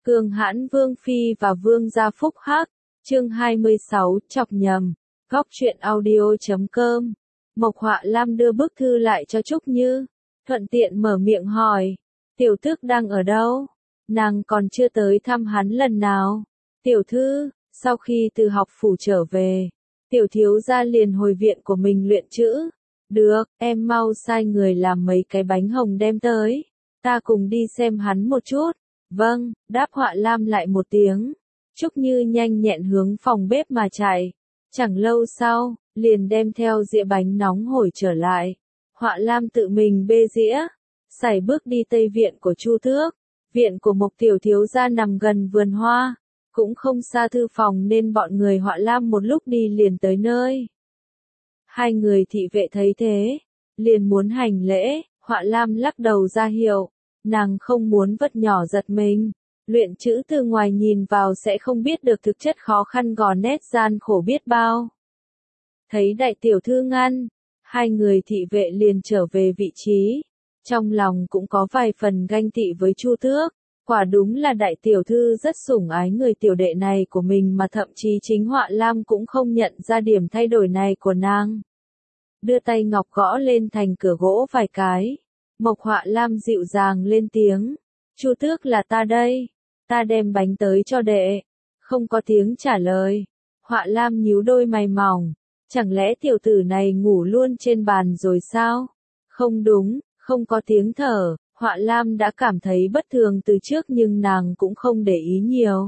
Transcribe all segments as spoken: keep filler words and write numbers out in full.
Cường hãn Vương Phi và Vương gia phúc hắc, chương hai mươi sáu, chọc nhầm, góc truyện audio chấm com. Mộc Họa Lam đưa bức thư lại cho Trúc Như, thuận tiện mở miệng hỏi, tiểu tước đang ở đâu? Nàng còn chưa tới thăm hắn lần nào. Tiểu thư, sau khi từ học phủ trở về, tiểu thiếu gia liền hồi viện của mình luyện chữ. Được, em mau sai người làm mấy cái bánh hồng đem tới, ta cùng đi xem hắn một chút. Vâng, đáp Họa Lam lại một tiếng. Trúc Như nhanh nhẹn hướng phòng bếp mà chạy. Chẳng lâu sau, liền đem theo dĩa bánh nóng hổi trở lại. Họa Lam tự mình bê dĩa, sải bước đi tây viện của Chu Tước. Viện của Mộc tiểu thiếu gia nằm gần vườn hoa, cũng không xa thư phòng nên bọn người Họa Lam một lúc đi liền tới nơi. Hai người thị vệ thấy thế, liền muốn hành lễ, Họa Lam lắc đầu ra hiệu. Nàng không muốn vật nhỏ giật mình, luyện chữ từ ngoài nhìn vào sẽ không biết được thực chất khó khăn gò nét gian khổ biết bao. Thấy đại tiểu thư ngăn, hai người thị vệ liền trở về vị trí, trong lòng cũng có vài phần ganh tị với Chu Tước, quả đúng là đại tiểu thư rất sủng ái người tiểu đệ này của mình mà thậm chí chính Họa Lam cũng không nhận ra điểm thay đổi này của nàng. Đưa tay ngọc gõ lên thành cửa gỗ vài cái. Mộc Họa Lam dịu dàng lên tiếng, Chu Tước là ta đây, ta đem bánh tới cho đệ. Không có tiếng trả lời. Họa Lam nhíu đôi mày mỏng, chẳng lẽ tiểu tử này ngủ luôn trên bàn rồi sao? Không đúng, không có tiếng thở. Họa Lam đã cảm thấy bất thường từ trước nhưng nàng cũng không để ý nhiều.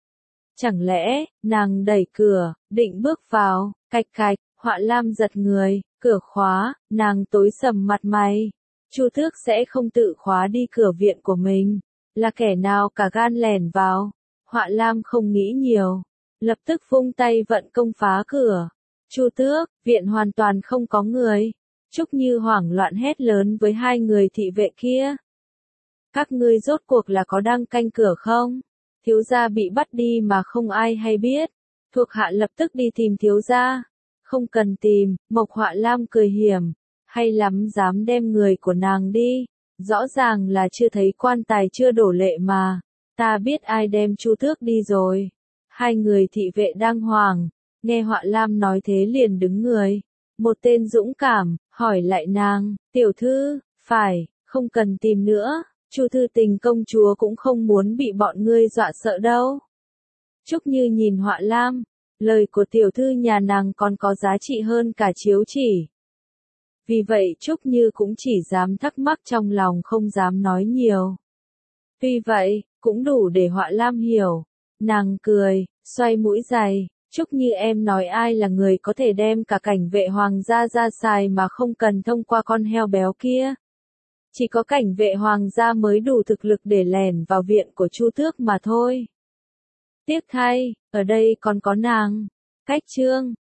Chẳng lẽ, nàng đẩy cửa, định bước vào, cạch cạch, Họa Lam giật người, cửa khóa, nàng tối sầm mặt mày. Chu Tước sẽ không tự khóa đi cửa viện của mình, là kẻ nào cả gan lẻn vào. Họa Lam không nghĩ nhiều, lập tức vung tay vận công phá cửa. Chu Tước, viện hoàn toàn không có người. Trúc Như hoảng loạn hét lớn với hai người thị vệ kia. Các ngươi rốt cuộc là có đang canh cửa không? Thiếu gia bị bắt đi mà không ai hay biết. Thuộc hạ lập tức đi tìm thiếu gia. Không cần tìm, Mộc Họa Lam cười hiểm. Hay lắm dám đem người của nàng đi. Rõ ràng là chưa thấy quan tài chưa đổ lệ mà. Ta biết ai đem Chu Tước đi rồi. Hai người thị vệ đang hoảng. Nghe Họa Lam nói thế liền đứng người. Một tên dũng cảm, hỏi lại nàng, tiểu thư, phải, không cần tìm nữa. Chu thư tình công chúa cũng không muốn bị bọn ngươi dọa sợ đâu. Trúc Như nhìn Họa Lam, lời của tiểu thư nhà nàng còn có giá trị hơn cả chiếu chỉ. Vì vậy Trúc Như cũng chỉ dám thắc mắc trong lòng không dám nói nhiều. Tuy vậy, cũng đủ để Họa Lam hiểu. Nàng cười, xoay mũi giày, Trúc Như em nói ai là người có thể đem cả cảnh vệ hoàng gia ra xài mà không cần thông qua con heo béo kia. Chỉ có cảnh vệ hoàng gia mới đủ thực lực để lẻn vào viện của Chu Tước mà thôi. Tiếc thay, ở đây còn có nàng. Cách chương,